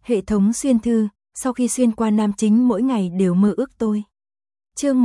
Hệ thống xuyên thư, sau khi xuyên qua nam chính mỗi ngày đều mơ ước tôi. Chương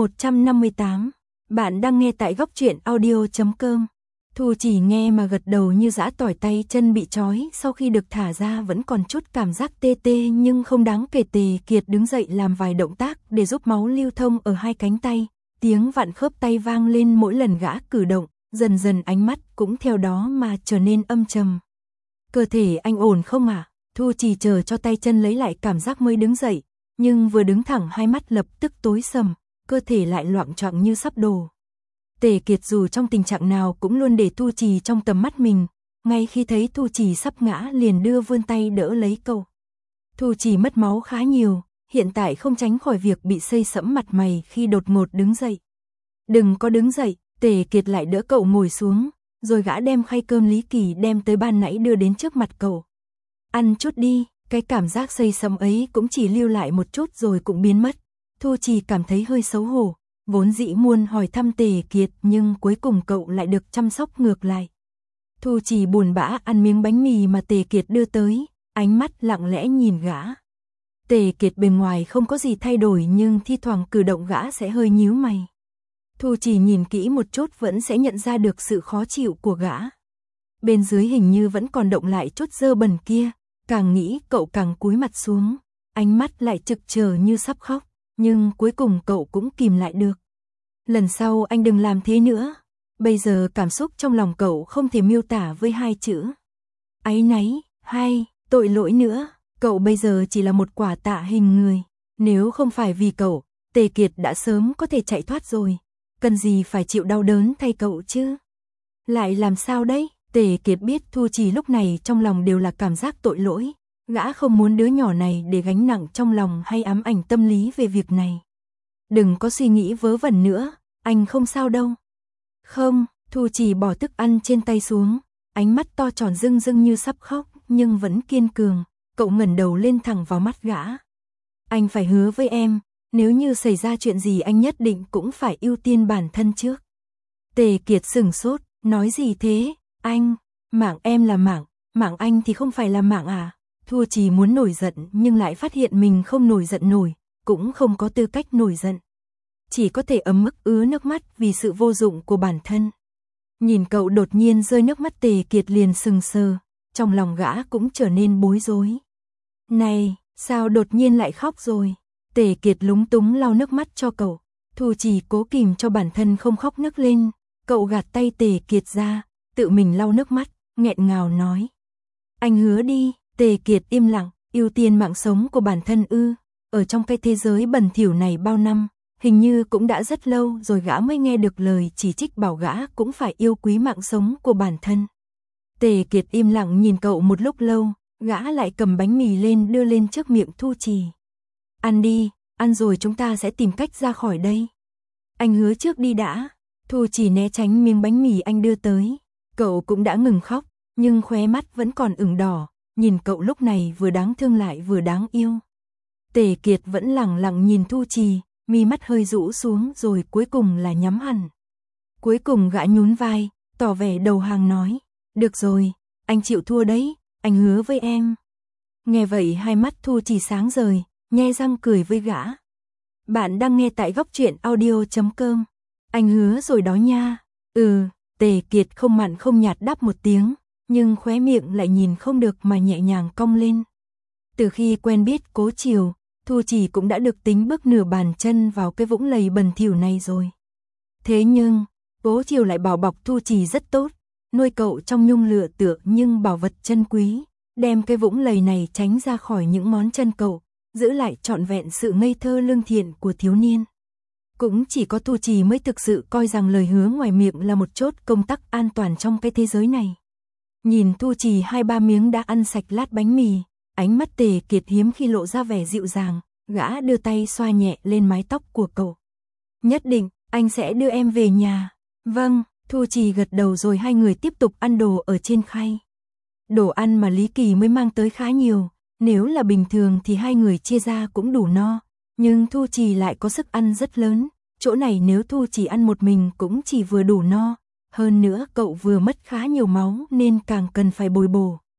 158, bạn đang nghe tại góc truyện audio.com. Thu Chỉ nghe mà gật đầu như giã tỏi, tay chân bị trói sau khi được thả ra vẫn còn chút cảm giác tê tê nhưng không đáng kể. Tề Kiệt đứng dậy làm vài động tác để giúp máu lưu thông ở hai cánh tay, tiếng vặn khớp tay vang lên mỗi lần gã cử động, dần dần ánh mắt cũng theo đó mà trở nên âm trầm. Cơ thể anh ổn không ạ? Thu Chỉ chờ cho tay chân lấy lại cảm giác mới đứng dậy, nhưng vừa đứng thẳng hai mắt lập tức tối sầm, cơ thể lại loạng choạng như sắp đổ. Tề Kiệt dù trong tình trạng nào cũng luôn để Thu Chỉ trong tầm mắt mình, ngay khi thấy Thu Chỉ sắp ngã liền đưa vươn tay đỡ lấy cậu. Thu Chỉ mất máu khá nhiều, hiện tại không tránh khỏi việc bị xây sẫm mặt mày khi đột ngột đứng dậy. Đừng có đứng dậy, Tề Kiệt lại đỡ cậu ngồi xuống, rồi gã đem khay cơm Lý Kỳ đem tới ban nãy đưa đến trước mặt cậu. Ăn chút đi, cái cảm giác xây sẫm ấy cũng chỉ lưu lại một chút rồi cũng biến mất. Thu Chỉ cảm thấy hơi xấu hổ, vốn dĩ muốn hỏi thăm Tề Kiệt nhưng cuối cùng cậu lại được chăm sóc ngược lại. Thu Chỉ buồn bã ăn miếng bánh mì mà Tề Kiệt đưa tới, ánh mắt lặng lẽ nhìn gã. Tề Kiệt bề ngoài không có gì thay đổi nhưng thi thoảng cử động gã sẽ hơi nhíu mày. Thu Chỉ nhìn kỹ một chút vẫn sẽ nhận ra được sự khó chịu của gã. Bên dưới hình như vẫn còn động lại chút dơ bẩn kia, càng nghĩ cậu càng cúi mặt xuống, ánh mắt lại trực chờ như sắp khóc, nhưng cuối cùng cậu cũng kìm lại được. Lần sau anh đừng làm thế nữa. Bây giờ cảm xúc trong lòng cậu không thể miêu tả với hai chữ. Áy náy, hay, tội lỗi nữa, cậu bây giờ chỉ là một quả tạ hình người. Nếu không phải vì cậu, Tề Kiệt đã sớm có thể chạy thoát rồi. Cần gì phải chịu đau đớn thay cậu chứ? Lại làm sao đấy? Tề Kiệt biết Thu Chỉ lúc này trong lòng đều là cảm giác tội lỗi. Gã không muốn đứa nhỏ này để gánh nặng trong lòng hay ám ảnh tâm lý về việc này. Đừng có suy nghĩ vớ vẩn nữa, anh không sao đâu. Không, Thu Chỉ bỏ thức ăn trên tay xuống, ánh mắt to tròn rưng rưng như sắp khóc nhưng vẫn kiên cường. Cậu ngẩng đầu lên thẳng vào mắt gã. Anh phải hứa với em, nếu như xảy ra chuyện gì anh nhất định cũng phải ưu tiên bản thân trước. Tề Kiệt sửng sốt, nói gì thế? Anh, mạng em là mạng anh thì không phải là mạng à? Thu Chỉ muốn nổi giận nhưng lại phát hiện mình không nổi giận nổi, cũng không có tư cách nổi giận. Chỉ có thể ấm ức ứa nước mắt vì sự vô dụng của bản thân. Nhìn cậu đột nhiên rơi nước mắt, Tề Kiệt liền sừng sờ, trong lòng gã cũng trở nên bối rối. Này, sao đột nhiên lại khóc rồi? Tề Kiệt lúng túng lau nước mắt cho cậu. Thu Chỉ cố kìm cho bản thân không khóc nức lên, cậu gạt tay Tề Kiệt ra, tự mình lau nước mắt, nghẹn ngào nói. Anh hứa đi. Tề Kiệt im lặng, ưu tiên mạng sống của bản thân ư? Ở trong cái thế giới bẩn thỉu này bao năm, hình như cũng đã rất lâu rồi gã mới nghe được lời chỉ trích bảo gã cũng phải yêu quý mạng sống của bản thân. Tề Kiệt im lặng nhìn cậu một lúc lâu, gã lại cầm bánh mì lên đưa lên trước miệng Thu Chỉ. Ăn đi, ăn rồi chúng ta sẽ tìm cách ra khỏi đây. Anh hứa trước đi đã. Thu Chỉ né tránh miếng bánh mì anh đưa tới. Cậu cũng đã ngừng khóc, nhưng khóe mắt vẫn còn ửng đỏ. Nhìn cậu lúc này vừa đáng thương lại vừa đáng yêu. Tề Kiệt vẫn lẳng lặng nhìn Thu Chỉ, mi mắt hơi rũ xuống rồi cuối cùng là nhắm hẳn. Cuối cùng gã nhún vai, tỏ vẻ đầu hàng nói. Được rồi, anh chịu thua đấy, anh hứa với em. Nghe vậy hai mắt Thu Chỉ sáng rời, nhe răng cười với gã. Bạn đang nghe tại góc truyện audio.com. Anh hứa rồi đó nha. Tề Kiệt không mặn không nhạt đáp một tiếng. Nhưng khóe miệng lại nhìn không được mà nhẹ nhàng cong lên. Từ khi quen biết Cố Chiều, Thu Chỉ cũng đã được tính bước nửa bàn chân vào cái vũng lầy bẩn thỉu này rồi. Thế nhưng, Cố Chiều lại bảo bọc Thu Chỉ rất tốt, nuôi cậu trong nhung lụa tựa nhưng bảo vật chân quý, đem cái vũng lầy này tránh ra khỏi những ngón chân cậu, giữ lại trọn vẹn sự ngây thơ lương thiện của thiếu niên. Cũng chỉ có Thu Chỉ mới thực sự coi rằng lời hứa ngoài miệng là một chốt công tắc an toàn trong cái thế giới này. Nhìn Thu Chỉ 2-3 miếng đã ăn sạch lát bánh mì, ánh mắt Tề Kiệt hiếm khi lộ ra vẻ dịu dàng, gã đưa tay xoa nhẹ lên mái tóc của cậu. Nhất định, anh sẽ đưa em về nhà. Vâng, Thu Chỉ gật đầu rồi hai người tiếp tục ăn đồ ở trên khay. Đồ ăn mà Lý Kỳ mới mang tới khá nhiều, nếu là bình thường thì hai người chia ra cũng đủ no, nhưng Thu Chỉ lại có sức ăn rất lớn, chỗ này nếu Thu Chỉ ăn một mình cũng chỉ vừa đủ no. Hơn nữa cậu vừa mất khá nhiều máu nên càng cần phải bồi bổ.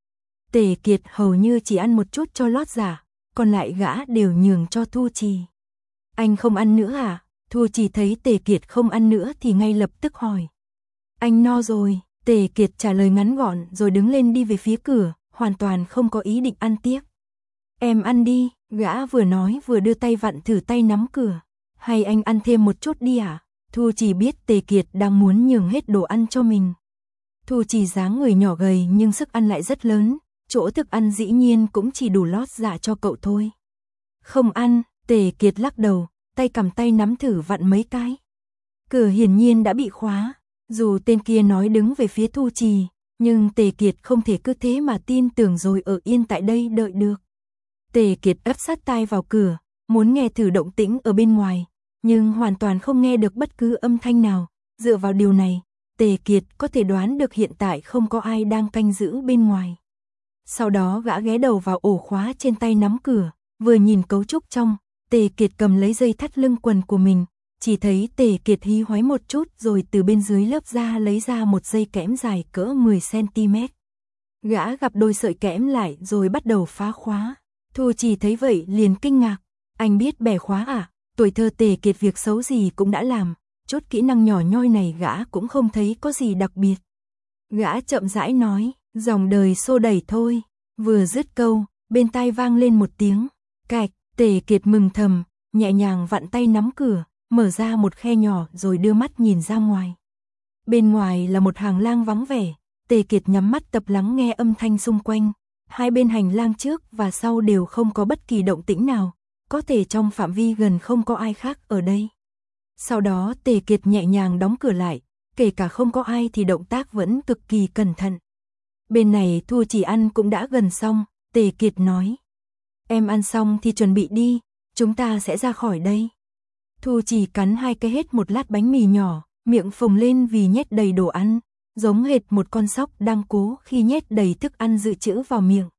Tề Kiệt hầu như chỉ ăn một chút cho lót dạ, còn lại gã đều nhường cho Thu Trì. Anh không ăn nữa à? Thu Trì thấy Tề Kiệt không ăn nữa thì ngay lập tức hỏi. Anh no rồi, Tề Kiệt trả lời ngắn gọn rồi đứng lên đi về phía cửa, hoàn toàn không có ý định ăn tiếp. Em ăn đi, gã vừa nói vừa đưa tay vặn thử tay nắm cửa. Hay anh ăn thêm một chút đi à? Thu Trì biết Tề Kiệt đang muốn nhường hết đồ ăn cho mình. Thu Trì dáng người nhỏ gầy nhưng sức ăn lại rất lớn, chỗ thức ăn dĩ nhiên cũng chỉ đủ lót dạ cho cậu thôi. Không ăn, Tề Kiệt lắc đầu, tay cầm tay nắm thử vặn mấy cái. Cửa hiển nhiên đã bị khóa, dù tên kia nói đứng về phía Thu Trì, nhưng Tề Kiệt không thể cứ thế mà tin tưởng rồi ở yên tại đây đợi được. Tề Kiệt ấp sát tai vào cửa, muốn nghe thử động tĩnh ở bên ngoài, nhưng hoàn toàn không nghe được bất cứ âm thanh nào. Dựa vào điều này, Tề Kiệt có thể đoán được hiện tại không có ai đang canh giữ bên ngoài. Sau đó gã ghé đầu vào ổ khóa trên tay nắm cửa, vừa nhìn cấu trúc trong, Tề Kiệt cầm lấy dây thắt lưng quần của mình, chỉ thấy Tề Kiệt hí hoáy một chút rồi từ bên dưới lớp da lấy ra một dây kẽm dài cỡ 10 cm. Gã gặp đôi sợi kẽm lại rồi bắt đầu phá khóa. Thu Trì thấy vậy liền kinh ngạc, anh biết bẻ khóa à? Tuổi thơ Tề Kiệt việc xấu gì cũng đã làm, chút kỹ năng nhỏ nhoi này gã cũng không thấy có gì đặc biệt. Gã chậm rãi nói, dòng đời xô đẩy thôi. Vừa dứt câu, bên tai vang lên một tiếng cạch. Tề Kiệt mừng thầm, nhẹ nhàng vặn tay nắm cửa, mở ra một khe nhỏ rồi đưa mắt nhìn ra ngoài. Bên ngoài là một hành lang vắng vẻ, Tề Kiệt nhắm mắt tập lắng nghe âm thanh xung quanh. Hai bên hành lang trước và sau đều không có bất kỳ động tĩnh nào, có thể trong phạm vi gần không có ai khác ở đây. Sau đó Tề Kiệt nhẹ nhàng đóng cửa lại, kể cả không có ai thì động tác vẫn cực kỳ cẩn thận. Bên này Thu Trì ăn cũng đã gần xong, Tề Kiệt nói. Em ăn xong thì chuẩn bị đi, chúng ta sẽ ra khỏi đây. Thu Trì cắn hai cái hết một lát bánh mì nhỏ, miệng phồng lên vì nhét đầy đồ ăn, giống hệt một con sóc đang cố khi nhét đầy thức ăn dự trữ vào miệng.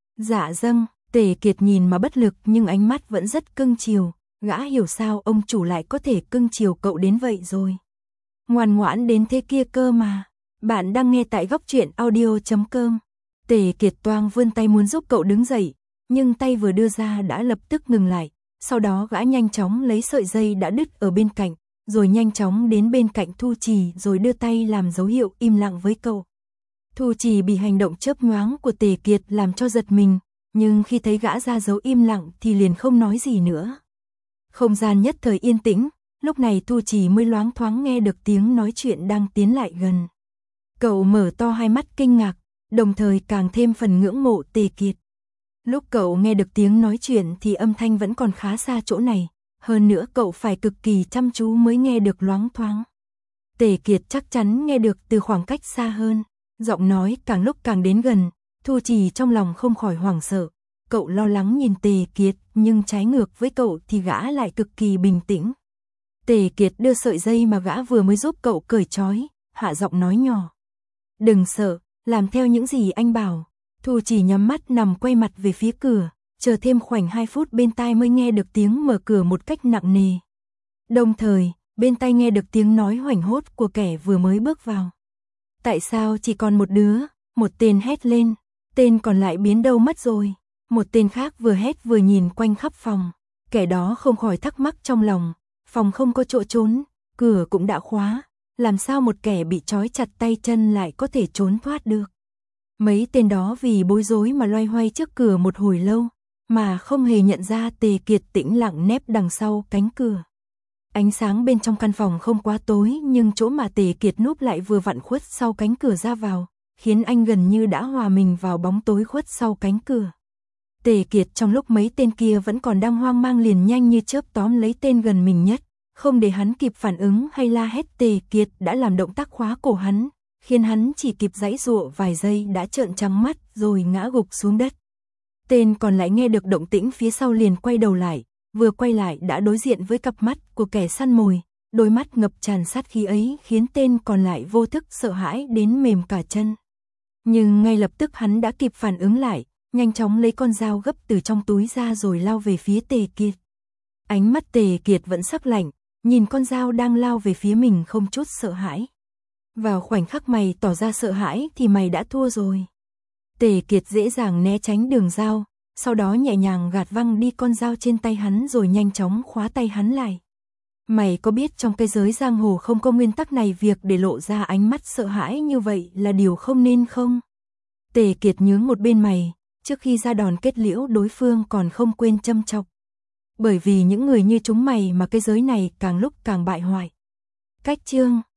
Dạ dâng, Tề Kiệt nhìn mà bất lực nhưng ánh mắt vẫn rất cưng chiều, gã hiểu sao ông chủ lại có thể cưng chiều cậu đến vậy rồi. Ngoan ngoãn đến thế kia cơ mà. Bạn đang nghe tại góc truyện audio.com. Tề Kiệt toang vươn tay muốn giúp cậu đứng dậy, nhưng tay vừa đưa ra đã lập tức ngừng lại, sau đó gã nhanh chóng lấy sợi dây đã đứt ở bên cạnh, rồi nhanh chóng đến bên cạnh Thu Trì rồi đưa tay làm dấu hiệu im lặng với cậu. Thu Trì bị hành động chớp nhoáng của Tề Kiệt làm cho giật mình, nhưng khi thấy gã ra dấu im lặng thì liền không nói gì nữa. Không gian nhất thời yên tĩnh, lúc này Thu Trì mới loáng thoáng nghe được tiếng nói chuyện đang tiến lại gần. Cậu mở to hai mắt kinh ngạc, đồng thời càng thêm phần ngưỡng mộ Tề Kiệt. Lúc cậu nghe được tiếng nói chuyện thì âm thanh vẫn còn khá xa chỗ này, hơn nữa cậu phải cực kỳ chăm chú mới nghe được loáng thoáng. Tề Kiệt chắc chắn nghe được từ khoảng cách xa hơn, giọng nói càng lúc càng đến gần, Thu Trì trong lòng không khỏi hoảng sợ. Cậu lo lắng nhìn Tề Kiệt, nhưng trái ngược với cậu thì gã lại cực kỳ bình tĩnh. Tề Kiệt đưa sợi dây mà gã vừa mới giúp cậu cởi trói, hạ giọng nói nhỏ. Đừng sợ, làm theo những gì anh bảo. Thu Trì nhắm mắt nằm quay mặt về phía cửa, chờ thêm khoảnh 2 phút bên tai mới nghe được tiếng mở cửa một cách nặng nề. Đồng thời, bên tai nghe được tiếng nói hoảng hốt của kẻ vừa mới bước vào. Tại sao chỉ còn một đứa? Một tên hét lên, tên còn lại biến đâu mất rồi. Một tên khác vừa hét vừa nhìn quanh khắp phòng, kẻ đó không khỏi thắc mắc trong lòng, phòng không có chỗ trốn, cửa cũng đã khóa, làm sao một kẻ bị trói chặt tay chân lại có thể trốn thoát được. Mấy tên đó vì bối rối mà loay hoay trước cửa một hồi lâu, mà không hề nhận ra Tề Kiệt tĩnh lặng nép đằng sau cánh cửa. Ánh sáng bên trong căn phòng không quá tối nhưng chỗ mà Tề Kiệt núp lại vừa vặn khuất sau cánh cửa ra vào, khiến anh gần như đã hòa mình vào bóng tối khuất sau cánh cửa. Tề Kiệt trong lúc mấy tên kia vẫn còn đang hoang mang liền nhanh như chớp tóm lấy tên gần mình nhất, không để hắn kịp phản ứng hay la hét Tề Kiệt đã làm động tác khóa cổ hắn, khiến hắn chỉ kịp giãy giụa vài giây đã trợn trắng mắt rồi ngã gục xuống đất. Tên còn lại nghe được động tĩnh phía sau liền quay đầu lại, vừa quay lại đã đối diện với cặp mắt của kẻ săn mồi, đôi mắt ngập tràn sát khí ấy khiến tên còn lại vô thức sợ hãi đến mềm cả chân. Nhưng ngay lập tức hắn đã kịp phản ứng lại, nhanh chóng lấy con dao gấp từ trong túi ra rồi lao về phía Tề Kiệt. Ánh mắt Tề Kiệt vẫn sắc lạnh, nhìn con dao đang lao về phía mình không chút sợ hãi. Vào khoảnh khắc mày tỏ ra sợ hãi thì mày đã thua rồi. Tề Kiệt dễ dàng né tránh đường dao, sau đó nhẹ nhàng gạt văng đi con dao trên tay hắn rồi nhanh chóng khóa tay hắn lại. Mày có biết trong cái giới giang hồ không có nguyên tắc này, việc để lộ ra ánh mắt sợ hãi như vậy là điều không nên không? Tề Kiệt nhướng một bên mày, trước khi ra đòn kết liễu đối phương còn không quên châm chọc. Bởi vì những người như chúng mày mà cái giới này càng lúc càng bại hoại. Cách chương